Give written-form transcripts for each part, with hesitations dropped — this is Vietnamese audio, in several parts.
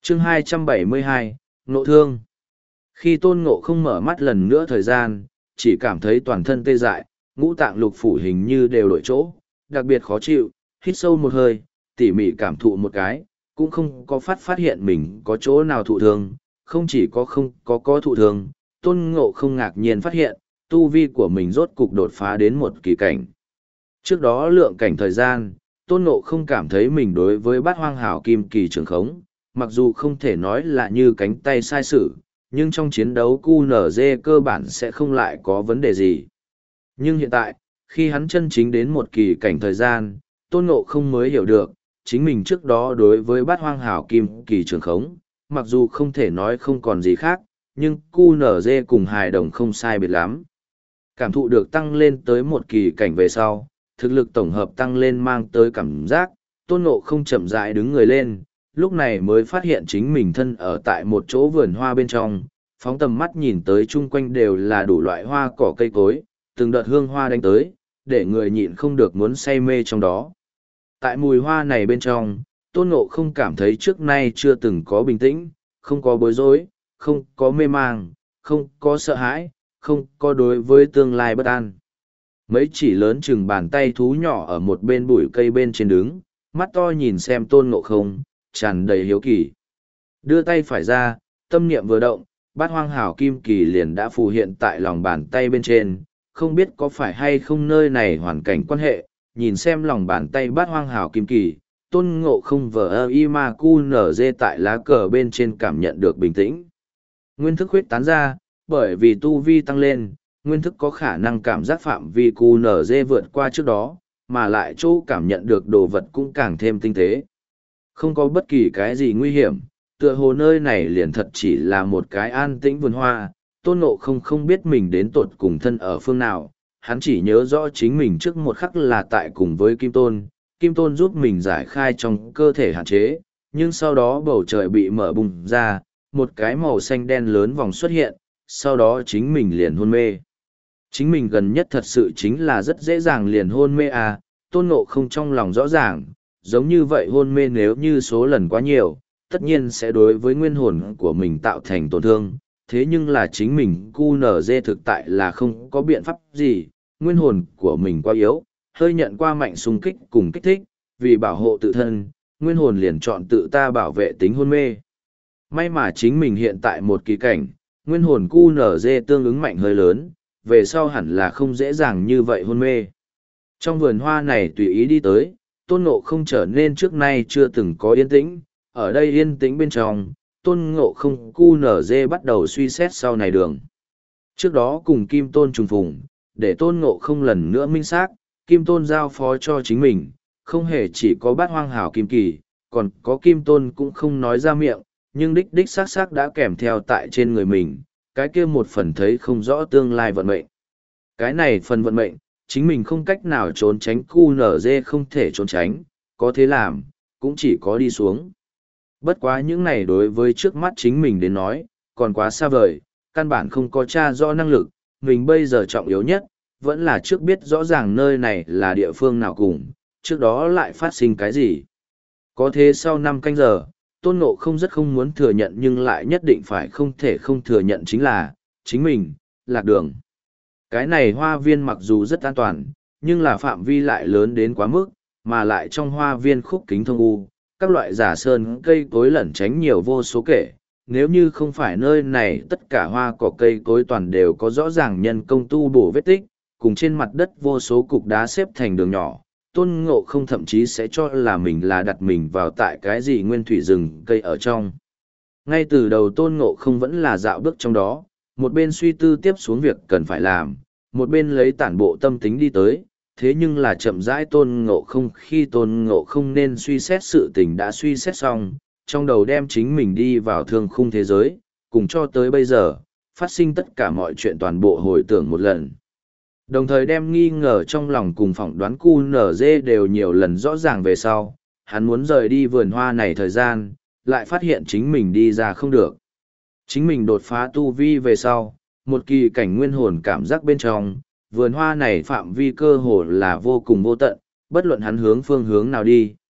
Chương 272, Ngộ Thương. Khi Tôn Ngộ không mở mắt lần nữa thời gian, chỉ cảm thấy toàn thân tê dại, ngũ tạng lục phủ hình như đều đổi chỗ, đặc biệt khó chịu, hít sâu một hơi, tỉ mỉ cảm thụ một cái, cũng không có phát hiện mình có chỗ nào thụ thương, không chỉ có không có thụ thương, Tôn Ngộ không ngạc nhiên phát hiện, tu vi của mình rốt cục đột phá đến một kỳ cảnh. Trước đó lượng cảnh thời gian, Tôn Ngộ không cảm thấy mình đối với bát hoang hảo kim kỳ trường khống, mặc dù không thể nói là như cánh tay sai sử, nhưng trong chiến đấu QNZ cơ bản sẽ không lại có vấn đề gì. Nhưng hiện tại, khi hắn chân chính đến một kỳ cảnh thời gian, Tôn Ngộ không mới hiểu được, chính mình trước đó đối với bát hoang hảo kim kỳ trường khống, mặc dù không thể nói không còn gì khác, nhưng QNZ cùng hài đồng không sai biệt lắm. Cảm thụ được tăng lên tới một kỳ cảnh về sau, thực lực tổng hợp tăng lên mang tới cảm giác, Tôn Ngộ không chậm rãi đứng người lên, lúc này mới phát hiện chính mình thân ở tại một chỗ vườn hoa bên trong, phóng tầm mắt nhìn tới chung quanh đều là đủ loại hoa cỏ cây cối, từng đợt hương hoa đánh tới, để người nhịn không được muốn say mê trong đó. Tại mùi hoa này bên trong, Tôn Ngộ không cảm thấy trước nay chưa từng có bình tĩnh, không có bối rối, không có mê mang, không có sợ hãi, không có đối với tương lai bất an. Mấy chỉ lớn chừng bàn tay thú nhỏ ở một bên bụi cây bên trên đứng, mắt to nhìn xem Tôn Ngộ không, tràn đầy hiếu kỳ. Đưa tay phải ra, tâm niệm vừa động, bát hoang hảo kim kỳ liền đã phù hiện tại lòng bàn tay bên trên, không biết có phải hay không nơi này hoàn cảnh quan hệ, nhìn xem lòng bàn tay bát hoang hảo kim kỳ, Tôn Ngộ không vờ y ma cu nở dê tại lá cờ bên trên cảm nhận được bình tĩnh. Nguyên thức huyết tán ra, bởi vì tu vi tăng lên, nguyên thức có khả năng cảm giác phạm vi cu nở dê vượt qua trước đó, mà lại chỗ cảm nhận được đồ vật cũng càng thêm tinh tế. Không có bất kỳ cái gì nguy hiểm, tựa hồ nơi này liền thật chỉ là một cái an tĩnh vườn hoa, Tôn Ngộ không biết mình đến tột cùng thân ở phương nào, hắn chỉ nhớ rõ chính mình trước một khắc là tại cùng với Kim Tôn giúp mình giải khai trong cơ thể hạn chế, nhưng sau đó bầu trời bị mở bùng ra, một cái màu xanh đen lớn vòng xuất hiện, sau đó chính mình liền hôn mê. Chính mình gần nhất thật sự chính là rất dễ dàng liền hôn mê à, Tôn Ngộ không trong lòng rõ ràng, giống như vậy hôn mê nếu như số lần quá nhiều, tất nhiên sẽ đối với nguyên hồn của mình tạo thành tổn thương, thế nhưng là chính mình QNZ thực tại là không có biện pháp gì, nguyên hồn của mình quá yếu, hơi nhận qua mạnh xung kích cùng kích thích, vì bảo hộ tự thân, nguyên hồn liền chọn tự ta bảo vệ tính hôn mê. May mà chính mình hiện tại một kỳ cảnh, nguyên hồn QNZ tương ứng mạnh hơi lớn, về sau hẳn là không dễ dàng như vậy hôn mê. Trong vườn hoa này tùy ý đi tới, Tôn Ngộ không trở nên trước nay chưa từng có yên tĩnh, ở đây yên tĩnh bên trong, Tôn Ngộ không QNZ bắt đầu suy xét sau này đường. Trước đó cùng Kim Tôn trùng phùng, để Tôn Ngộ không lần nữa minh xác, Kim Tôn giao phó cho chính mình, không hề chỉ có bát hoang hảo kim kỳ, còn có Kim Tôn cũng không nói ra miệng, nhưng đích đích xác xác đã kèm theo tại trên người mình, cái kia một phần thấy không rõ tương lai vận mệnh. Cái này phần vận mệnh, chính mình không cách nào trốn tránh, QNZ không thể trốn tránh, có thế làm, cũng chỉ có đi xuống. Bất quá những này đối với trước mắt chính mình đến nói, còn quá xa vời, căn bản không có tra rõ năng lực, mình bây giờ trọng yếu nhất, vẫn là trước biết rõ ràng nơi này là địa phương nào cùng, trước đó lại phát sinh cái gì. Có thế sau 5 canh giờ, Tôn Ngộ không rất không muốn thừa nhận nhưng lại nhất định phải không thể không thừa nhận chính là, chính mình, lạc đường. Cái này hoa viên mặc dù rất an toàn, nhưng là phạm vi lại lớn đến quá mức, mà lại trong hoa viên khúc kính thông u, các loại giả sơn cây cối lẩn tránh nhiều vô số kể. Nếu như không phải nơi này tất cả hoa cỏ cây cối toàn đều có rõ ràng nhân công tu bổ vết tích, cùng trên mặt đất vô số cục đá xếp thành đường nhỏ, Tôn Ngộ không thậm chí sẽ cho là mình là đặt mình vào tại cái gì nguyên thủy rừng cây ở trong. Ngay từ đầu Tôn Ngộ không vẫn là dạo bước trong đó, một bên suy tư tiếp xuống việc cần phải làm, một bên lấy tản bộ tâm tính đi tới, thế nhưng là chậm rãi Tôn Ngộ không khi Tôn Ngộ không nên suy xét sự tình đã suy xét xong, trong đầu đem chính mình đi vào thương khung thế giới, cùng cho tới bây giờ, phát sinh tất cả mọi chuyện toàn bộ hồi tưởng một lần. Đồng thời đem nghi ngờ trong lòng cùng phỏng đoán QNZ đều nhiều lần rõ ràng về sau, hắn muốn rời đi vườn hoa này thời gian, lại phát hiện chính mình đi ra không được. Chính mình đột phá tu vi về sau, một kỳ cảnh nguyên hồn cảm giác bên trong, vườn hoa này phạm vi cơ hồ là vô cùng vô tận, bất luận hắn hướng phương hướng nào đi,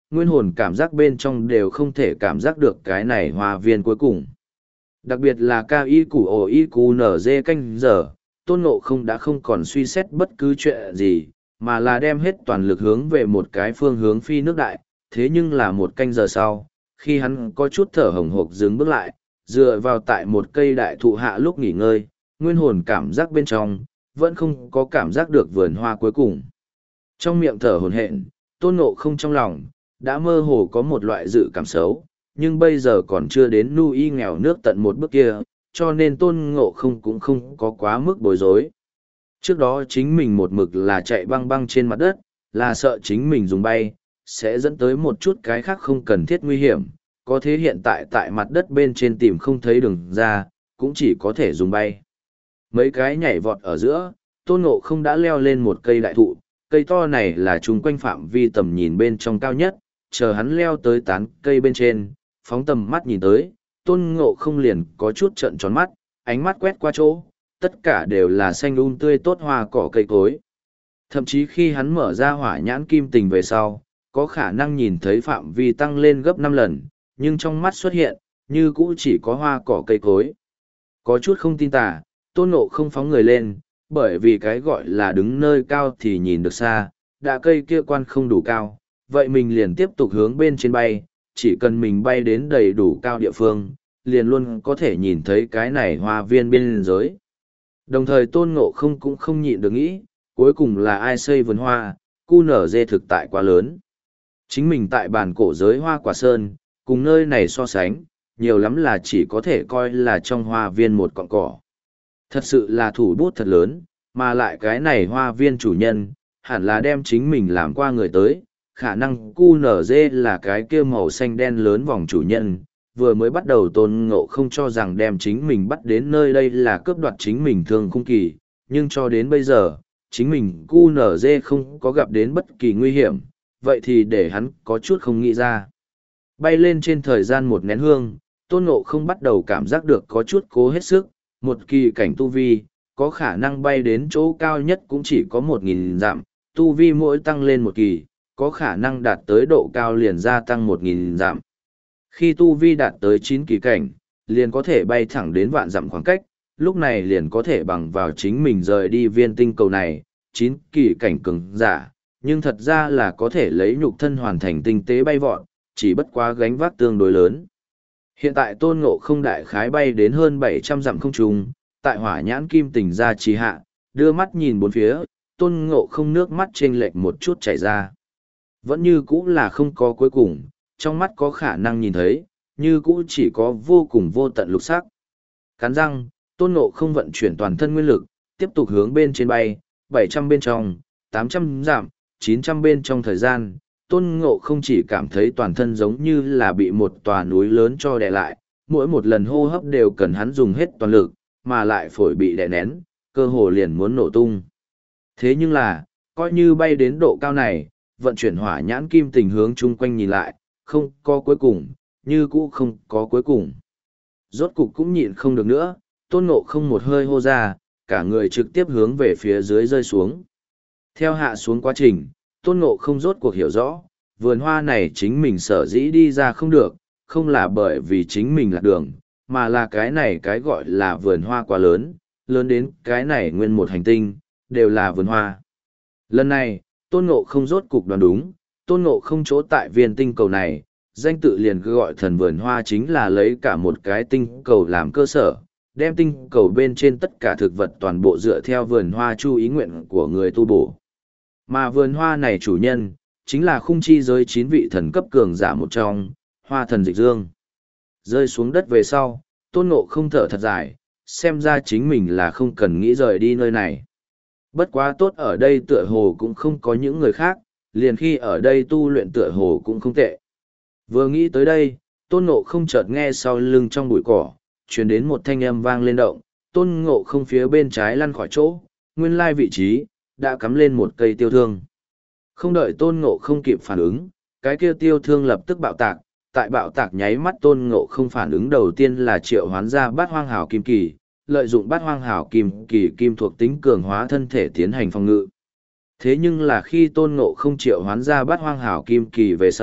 nguyên hồn cảm giác bên trong đều không thể cảm giác được cái này hoa viên cuối cùng. Đặc biệt là cao y củ ổ y củ nở dê canh giờ, Tôn Ngộ Không đã không còn suy xét bất cứ chuyện gì, mà là đem hết toàn lực hướng về một cái phương hướng phi nước đại. Thế nhưng là một canh giờ sau, khi hắn có chút thở hồng hộc dừng bước lại, dựa vào tại một cây đại thụ hạ lúc nghỉ ngơi, nguyên hồn cảm giác bên trong, vẫn không có cảm giác được vườn hoa cuối cùng. Trong miệng thở hổn hển, Tôn Ngộ Không trong lòng, đã mơ hồ có một loại dự cảm xấu, nhưng bây giờ còn chưa đến nu y nghèo nước tận một bước kia, cho nên Tôn Ngộ Không cũng không có quá mức bối rối. Trước đó chính mình một mực là chạy băng băng trên mặt đất, là sợ chính mình dùng bay, sẽ dẫn tới một chút cái khác không cần thiết nguy hiểm, có thế hiện tại tại mặt đất bên trên tìm không thấy đường ra, cũng chỉ có thể dùng bay. Mấy cái nhảy vọt ở giữa, Tôn Ngộ Không đã leo lên một cây đại thụ, cây to này là chung quanh phạm vi tầm nhìn bên trong cao nhất, chờ hắn leo tới tán cây bên trên, phóng tầm mắt nhìn tới, Tôn Ngộ Không liền có chút trợn tròn mắt, ánh mắt quét qua chỗ, tất cả đều là xanh tươi tốt hoa cỏ cây cối. Thậm chí khi hắn mở ra hỏa nhãn kim tình về sau, có khả năng nhìn thấy phạm vi tăng lên gấp 5 lần, nhưng trong mắt xuất hiện, như cũ chỉ có hoa cỏ cây cối. Có chút không tin tà, Tôn Ngộ Không phóng người lên, bởi vì cái gọi là đứng nơi cao thì nhìn được xa, đã cây kia quan không đủ cao, vậy mình liền tiếp tục hướng bên trên bay, chỉ cần mình bay đến đầy đủ cao địa phương, liền luôn có thể nhìn thấy cái này hoa viên biên giới. Đồng thời Tôn Ngộ Không cũng không nhịn được nghĩ, cuối cùng là ai xây vườn hoa, cu nở dê thực tại quá lớn. Chính mình tại bản cổ giới hoa quả sơn, cùng nơi này so sánh, nhiều lắm là chỉ có thể coi là trong hoa viên một cọng cỏ. Thật sự là thủ bút thật lớn, mà lại cái này hoa viên chủ nhân, hẳn là đem chính mình làm qua người tới, khả năng cu nở dê là cái kia màu xanh đen lớn vòng chủ nhân. Vừa mới bắt đầu Tôn Ngộ Không cho rằng đem chính mình bắt đến nơi đây là cướp đoạt chính mình thương khung kỳ, nhưng cho đến bây giờ, chính mình cu nở dê không có gặp đến bất kỳ nguy hiểm, vậy thì để hắn có chút không nghĩ ra. Bay lên trên thời gian một nén hương, Tôn Ngộ Không bắt đầu cảm giác được có chút cố hết sức, một kỳ cảnh tu vi, có khả năng bay đến chỗ cao nhất cũng chỉ có 1.000 dặm, tu vi mỗi tăng lên một kỳ, có khả năng đạt tới độ cao liền gia tăng 1.000 dặm. Khi tu vi đạt tới 9 kỳ cảnh, liền có thể bay thẳng đến vạn dặm khoảng cách, lúc này liền có thể bằng vào chính mình rời đi viên tinh cầu này, 9 kỳ cảnh cường giả, nhưng thật ra là có thể lấy nhục thân hoàn thành tinh tế bay vọt, chỉ bất quá gánh vác tương đối lớn. Hiện tại Tôn Ngộ Không đại khái bay đến hơn 700 dặm không trung, tại hỏa nhãn kim tình ra trì hạ, đưa mắt nhìn bốn phía, Tôn Ngộ Không nước mắt chênh lệch một chút chảy ra. Vẫn như cũ là không có cuối cùng, trong mắt có khả năng nhìn thấy, như cũ chỉ có vô cùng vô tận lục sắc. Cắn răng, Tôn Ngộ Không vận chuyển toàn thân nguyên lực, tiếp tục hướng bên trên bay, 700 bên trong, 800 dặm, 900 bên trong thời gian, Tôn Ngộ Không chỉ cảm thấy toàn thân giống như là bị một tòa núi lớn cho đè lại, mỗi một lần hô hấp đều cần hắn dùng hết toàn lực, mà lại phổi bị đè nén, cơ hồ liền muốn nổ tung. Thế nhưng là, coi như bay đến độ cao này, vận chuyển hỏa nhãn kim tình hướng chung quanh nhìn lại, không có cuối cùng, như cũ không có cuối cùng. Rốt cục cũng nhịn không được nữa, Tôn Ngộ Không một hơi hô ra, cả người trực tiếp hướng về phía dưới rơi xuống. Theo hạ xuống quá trình, Tôn Ngộ Không rốt cuộc hiểu rõ, vườn hoa này chính mình sở dĩ đi ra không được, không là bởi vì chính mình lạc đường, mà là cái này cái gọi là vườn hoa quá lớn, lớn đến cái này nguyên một hành tinh, đều là vườn hoa. Lần này, Tôn Ngộ Không rốt cục đoán đúng, Tôn Ngộ Không chỗ tại viên tinh cầu này, danh tự liền cứ gọi thần vườn hoa chính là lấy cả một cái tinh cầu làm cơ sở, đem tinh cầu bên trên tất cả thực vật toàn bộ dựa theo vườn hoa chu ý nguyện của người tu bổ. Mà vườn hoa này chủ nhân, chính là khung chi giới 9 vị thần cấp cường giả một trong, hoa thần dịch dương. Rơi xuống đất về sau, Tôn Ngộ Không thở thật dài, xem ra chính mình là không cần nghĩ rời đi nơi này. Bất quá tốt ở đây tựa hồ cũng không có những người khác, liền khi ở đây tu luyện tựa hồ cũng không tệ. Vừa nghĩ tới đây, Tôn Ngộ Không chợt nghe sau lưng trong bụi cỏ, truyền đến một thanh âm vang lên động, Tôn Ngộ Không phía bên trái lăn khỏi chỗ, nguyên lai vị trí, đã cắm lên một cây tiêu thương. Không đợi Tôn Ngộ Không kịp phản ứng, cái kia tiêu thương lập tức bạo tạc, tại bạo tạc nháy mắt Tôn Ngộ Không phản ứng đầu tiên là triệu hoán ra Bát Hoang Hảo Kim Kỳ, lợi dụng Bát Hoang Hảo Kim Kỳ kim thuộc tính cường hóa thân thể tiến hành phòng ngự. Thế nhưng là khi Tôn Ngộ Không triệu hoán ra Bát Hoang Hảo Kim Kỳ về sau,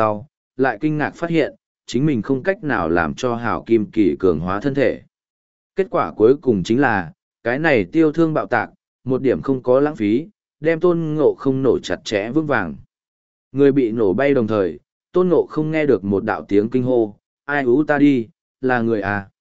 lại kinh ngạc phát hiện, chính mình không cách nào làm cho hảo kim kỳ cường hóa thân thể. Kết quả cuối cùng chính là, cái này tiêu thương bạo tạc, một điểm không có lãng phí, đem tôn ngộ không nổ chặt chẽ vững vàng. Người bị nổ bay đồng thời, tôn ngộ không nghe được một đạo tiếng kinh hô, ai ú ta đi, là người à.